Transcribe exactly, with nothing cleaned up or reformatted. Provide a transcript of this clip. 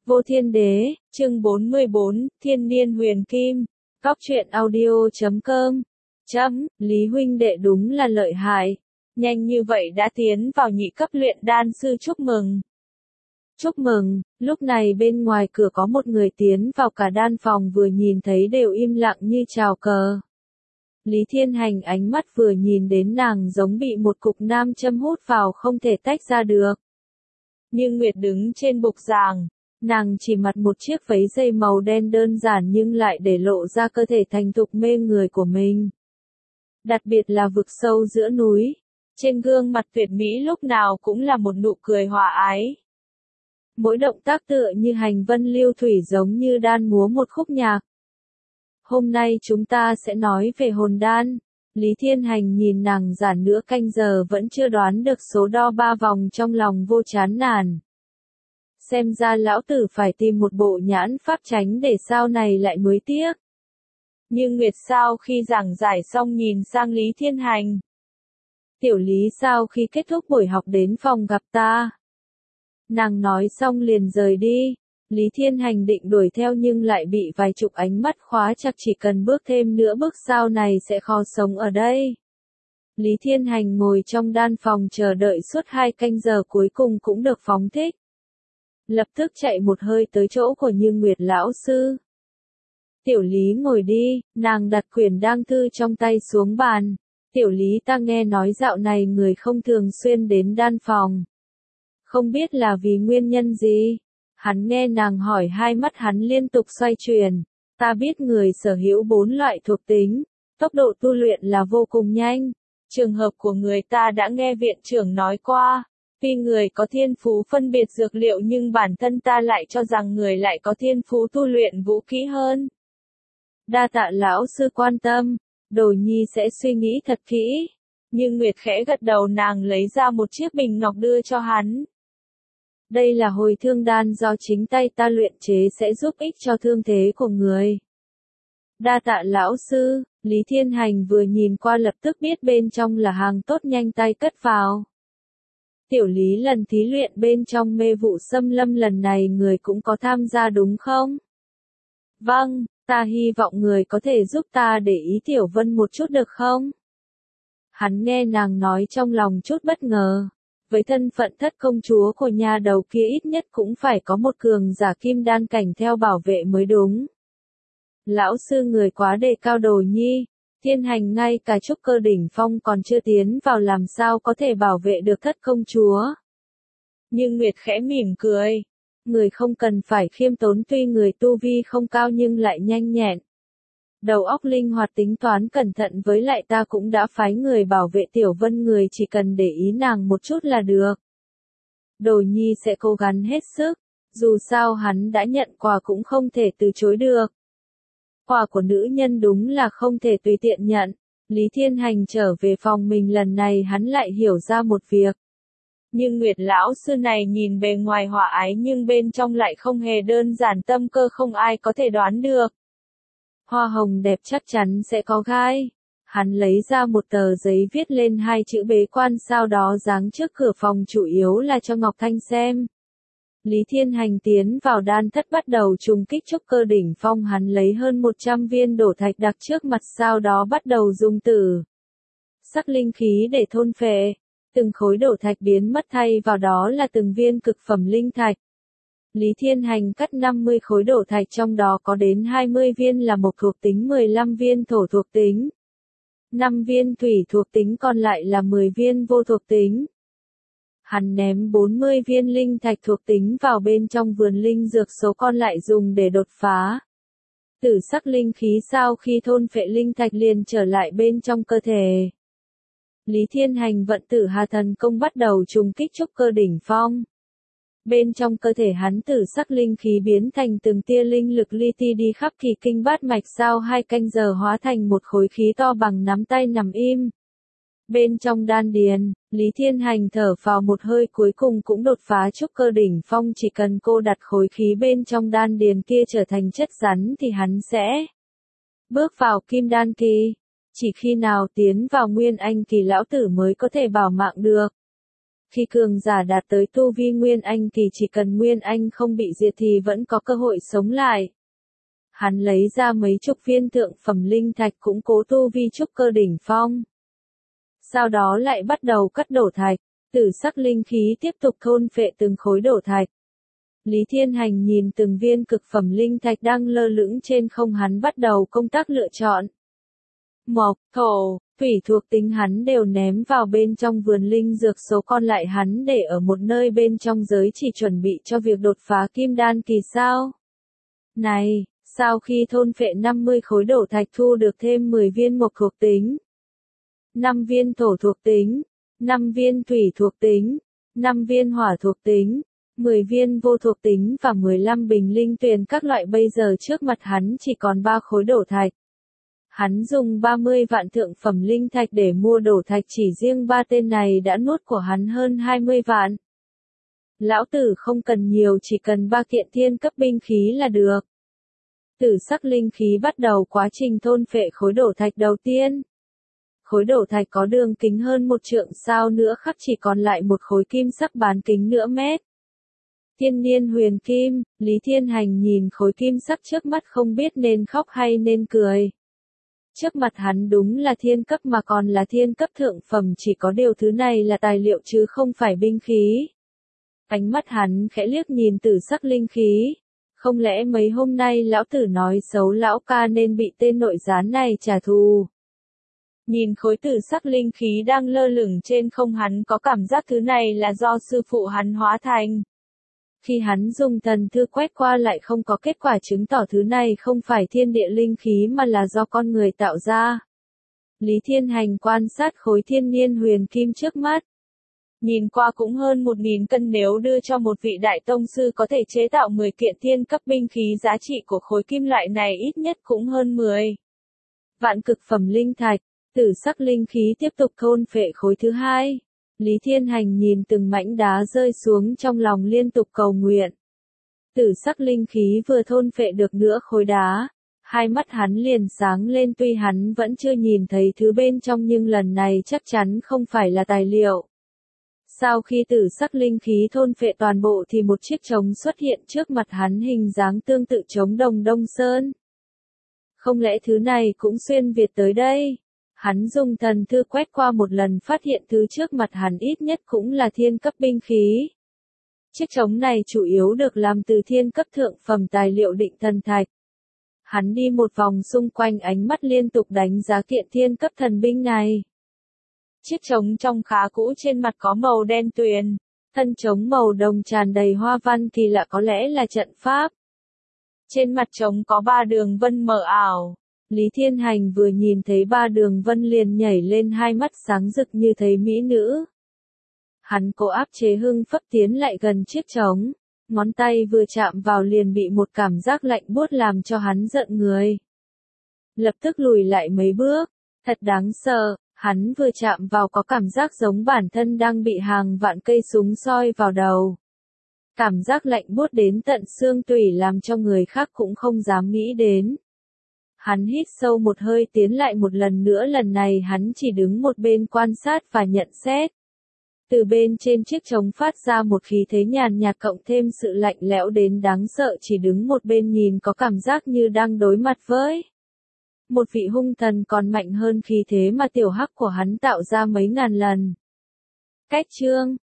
Vô Thiên Đế, chương bốn mươi bốn, Thiên Niên Huyền Kim, Góc truyện audio chấm com. Chấm, Lý huynh đệ đúng là lợi hại. Nhanh như vậy đã tiến vào nhị cấp luyện đan sư, chúc mừng. Chúc mừng, lúc này bên ngoài cửa có một người tiến vào, cả đan phòng vừa nhìn thấy đều im lặng như chào cờ. Lý Thiên Hành ánh mắt vừa nhìn đến nàng giống bị một cục nam châm hút vào không thể tách ra được. Như Nguyệt đứng trên bục giảng, nàng chỉ mặc một chiếc váy dây màu đen đơn giản nhưng lại để lộ ra cơ thể thành thục mê người của mình. Đặc biệt là vực sâu giữa núi, trên gương mặt tuyệt mỹ lúc nào cũng là một nụ cười hòa ái. Mỗi động tác tựa như hành vân lưu thủy, giống như đan múa một khúc nhạc. Hôm nay chúng ta sẽ nói về hồn đan. Lý Thiên Hành nhìn nàng giả nửa canh giờ vẫn chưa đoán được số đo ba vòng, trong lòng vô chán nản. Xem ra lão tử phải tìm một bộ nhãn pháp tránh để sau này lại nuối tiếc. Nhưng Nguyệt sau khi giảng giải xong nhìn sang Lý Thiên Hành. Tiểu Lý sau khi kết thúc buổi học đến phòng gặp ta. Nàng nói xong liền rời đi. Lý Thiên Hành định đuổi theo nhưng lại bị vài chục ánh mắt khóa chặt, chỉ cần bước thêm nữa bước sau này sẽ khó sống ở đây. Lý Thiên Hành ngồi trong đan phòng chờ đợi suốt hai canh giờ, cuối cùng cũng được phóng thích. Lập tức chạy một hơi tới chỗ của Như Nguyệt lão sư. Tiểu Lý ngồi đi, nàng đặt quyển đan thư trong tay xuống bàn. Tiểu Lý, ta nghe nói dạo này người không thường xuyên đến đan phòng. Không biết là vì nguyên nhân gì? Hắn nghe nàng hỏi, hai mắt hắn liên tục xoay chuyển. Ta biết người sở hữu bốn loại thuộc tính, tốc độ tu luyện là vô cùng nhanh. Trường hợp của người ta đã nghe viện trưởng nói qua. Tuy người có thiên phú phân biệt dược liệu nhưng bản thân ta lại cho rằng người lại có thiên phú tu luyện vũ khí hơn. Đa tạ lão sư quan tâm, Đồ Nhi sẽ suy nghĩ thật kỹ. Nhưng Nguyệt khẽ gật đầu, nàng lấy ra một chiếc bình ngọc đưa cho hắn. Đây là hồi thương đan do chính tay ta luyện chế, sẽ giúp ích cho thương thế của người. Đa tạ lão sư. Lý Thiên Hành vừa nhìn qua lập tức biết bên trong là hàng tốt, nhanh tay cất vào. Tiểu Lý, lần thí luyện bên trong mê vụ xâm lâm lần này người cũng có tham gia đúng không? Vâng, ta hy vọng người có thể giúp ta để ý Tiểu Vân một chút được không? Hắn nghe nàng nói trong lòng chút bất ngờ. Với thân phận thất công chúa của nhà đầu kia ít nhất cũng phải có một cường giả kim đan cảnh theo bảo vệ mới đúng. Lão sư người quá đề cao Đồ Nhi. Thiên Hành ngay cả trúc cơ đỉnh phong còn chưa tiến vào làm sao có thể bảo vệ được thất công chúa. Nhưng Nguyệt khẽ mỉm cười. Người không cần phải khiêm tốn, tuy người tu vi không cao nhưng lại nhanh nhẹn. Đầu óc linh hoạt, tính toán cẩn thận, với lại ta cũng đã phái người bảo vệ Tiểu Vân, người chỉ cần để ý nàng một chút là được. Đồ Nhi sẽ cố gắng hết sức, dù sao hắn đã nhận quà cũng không thể từ chối được. Quà của nữ nhân đúng là không thể tùy tiện nhận. Lý Thiên Hành trở về phòng mình, lần này hắn lại hiểu ra một việc. Nhưng Nguyệt lão sư này nhìn bề ngoài hòa ái nhưng bên trong lại không hề đơn giản, tâm cơ không ai có thể đoán được. Hoa hồng đẹp chắc chắn sẽ có gai. Hắn lấy ra một tờ giấy viết lên hai chữ bế quan, sau đó giáng trước cửa phòng, chủ yếu là cho Ngọc Thanh xem. Lý Thiên Hành tiến vào đan thất bắt đầu trùng kích trúc cơ đỉnh phong, hắn lấy hơn một trăm viên đổ thạch đặt trước mặt, sau đó bắt đầu dùng tử sắc linh khí để thôn phệ. Từng khối đổ thạch biến mất, thay vào đó là từng viên cực phẩm linh thạch. Lý Thiên Hành cắt năm mươi khối đổ thạch, trong đó có đến hai mươi viên là mộc thuộc tính, mười lăm viên thổ thuộc tính, năm viên thủy thuộc tính, còn lại là mười viên vô thuộc tính. Hắn ném bốn mươi viên linh thạch thuộc tính vào bên trong vườn linh dược, số còn lại dùng để đột phá. Tử sắc linh khí sau khi thôn phệ linh thạch liền trở lại bên trong cơ thể. Lý Thiên Hành vận tử hà thần công bắt đầu trùng kích trúc cơ đỉnh phong. Bên trong cơ thể hắn tử sắc linh khí biến thành từng tia linh lực li ti đi khắp kỳ kinh bát mạch, sau hai canh giờ hóa thành một khối khí to bằng nắm tay nằm im. Bên trong đan điền, Lý Thiên Hành thở vào một hơi, cuối cùng cũng đột phá trúc cơ đỉnh phong, chỉ cần cô đặt khối khí bên trong đan điền kia trở thành chất rắn thì hắn sẽ bước vào kim đan kỳ. Chỉ khi nào tiến vào nguyên anh kỳ lão tử mới có thể bảo mạng được. Khi cường giả đạt tới tu vi Nguyên Anh kỳ chỉ cần Nguyên Anh không bị diệt thì vẫn có cơ hội sống lại. Hắn lấy ra mấy chục viên thượng phẩm linh thạch củng cố tu vi trúc cơ đỉnh phong. Sau đó lại bắt đầu cắt đổ thạch, tử sắc linh khí tiếp tục thôn phệ từng khối đổ thạch. Lý Thiên Hành nhìn từng viên cực phẩm linh thạch đang lơ lửng trên không, hắn bắt đầu công tác lựa chọn. Mộc, thổ, thủy thuộc tính hắn đều ném vào bên trong vườn linh dược, số còn lại hắn để ở một nơi bên trong giới chỉ chuẩn bị cho việc đột phá kim đan kỳ sao. Này, sau khi thôn phệ năm mươi khối đổ thạch thu được thêm mười viên mộc thuộc tính, năm viên thổ thuộc tính, năm viên thủy thuộc tính, năm viên hỏa thuộc tính, mười viên vô thuộc tính và mười lăm bình linh tuyền các loại. Bây giờ trước mặt hắn chỉ còn ba khối đổ thạch. Hắn dùng ba mươi vạn thượng phẩm linh thạch để mua đổ thạch, chỉ riêng ba tên này đã nuốt của hắn hơn hai mươi vạn. Lão tử không cần nhiều, chỉ cần ba kiện thiên cấp binh khí là được. Tử sắc linh khí bắt đầu quá trình thôn phệ khối đổ thạch đầu tiên. Khối đổ thạch có đường kính hơn một trượng, sao nữa khắc chỉ còn lại một khối kim sắc bán kính nửa mét. Thiên niên huyền kim, Lý Thiên Hành nhìn khối kim sắc trước mắt không biết nên khóc hay nên cười. Trước mặt hắn đúng là thiên cấp mà còn là thiên cấp thượng phẩm, chỉ có điều thứ này là tài liệu chứ không phải binh khí. Ánh mắt hắn khẽ liếc nhìn tử sắc linh khí. Không lẽ mấy hôm nay lão tử nói xấu lão ca nên bị tên nội gián này trả thù? Nhìn khối tử sắc linh khí đang lơ lửng trên không, hắn có cảm giác thứ này là do sư phụ hắn hóa thành. Khi hắn dùng thần thư quét qua lại không có kết quả chứng tỏ thứ này không phải thiên địa linh khí mà là do con người tạo ra. Lý Thiên Hành quan sát khối thiên niên huyền kim trước mắt. Nhìn qua cũng hơn một nghìn cân, nếu đưa cho một vị đại tông sư có thể chế tạo mười kiện thiên cấp binh khí, giá trị của khối kim loại này ít nhất cũng hơn mười vạn cực phẩm linh thạch. Tử sắc linh khí tiếp tục thôn phệ khối thứ hai. Lý Thiên Hành nhìn từng mảnh đá rơi xuống trong lòng liên tục cầu nguyện. Tử sắc linh khí vừa thôn phệ được nửa khối đá, hai mắt hắn liền sáng lên, tuy hắn vẫn chưa nhìn thấy thứ bên trong nhưng lần này chắc chắn không phải là tài liệu. Sau khi tử sắc linh khí thôn phệ toàn bộ thì một chiếc trống xuất hiện trước mặt hắn, hình dáng tương tự trống đồng Đông Sơn. Không lẽ thứ này cũng xuyên Việt tới đây? Hắn dùng thần thư quét qua một lần, phát hiện thứ trước mặt hắn ít nhất cũng là thiên cấp binh khí. Chiếc trống này chủ yếu được làm từ thiên cấp thượng phẩm tài liệu định thần thạch. Hắn đi một vòng xung quanh, ánh mắt liên tục đánh giá kiện thiên cấp thần binh này. Chiếc trống trông khá cũ, trên mặt có màu đen tuyền, thân trống màu đồng tràn đầy hoa văn kỳ lạ, có lẽ là trận pháp. Trên mặt trống có ba đường vân mờ ảo. Lý Thiên Hành vừa nhìn thấy ba đường vân liền nhảy lên, hai mắt sáng rực như thấy mỹ nữ. Hắn cố áp chế hưng phấn tiến lại gần chiếc trống, ngón tay vừa chạm vào liền bị một cảm giác lạnh buốt làm cho hắn giận người. Lập tức lùi lại mấy bước, thật đáng sợ, hắn vừa chạm vào có cảm giác giống bản thân đang bị hàng vạn cây súng soi vào đầu. Cảm giác lạnh buốt đến tận xương tủy làm cho người khác cũng không dám nghĩ đến. Hắn hít sâu một hơi tiến lại một lần nữa, lần này hắn chỉ đứng một bên quan sát và nhận xét. Từ bên trên chiếc trống phát ra một khí thế nhàn nhạt cộng thêm sự lạnh lẽo đến đáng sợ, chỉ đứng một bên nhìn có cảm giác như đang đối mặt với một vị hung thần còn mạnh hơn khí thế mà tiểu hắc của hắn tạo ra mấy ngàn lần. Cách chương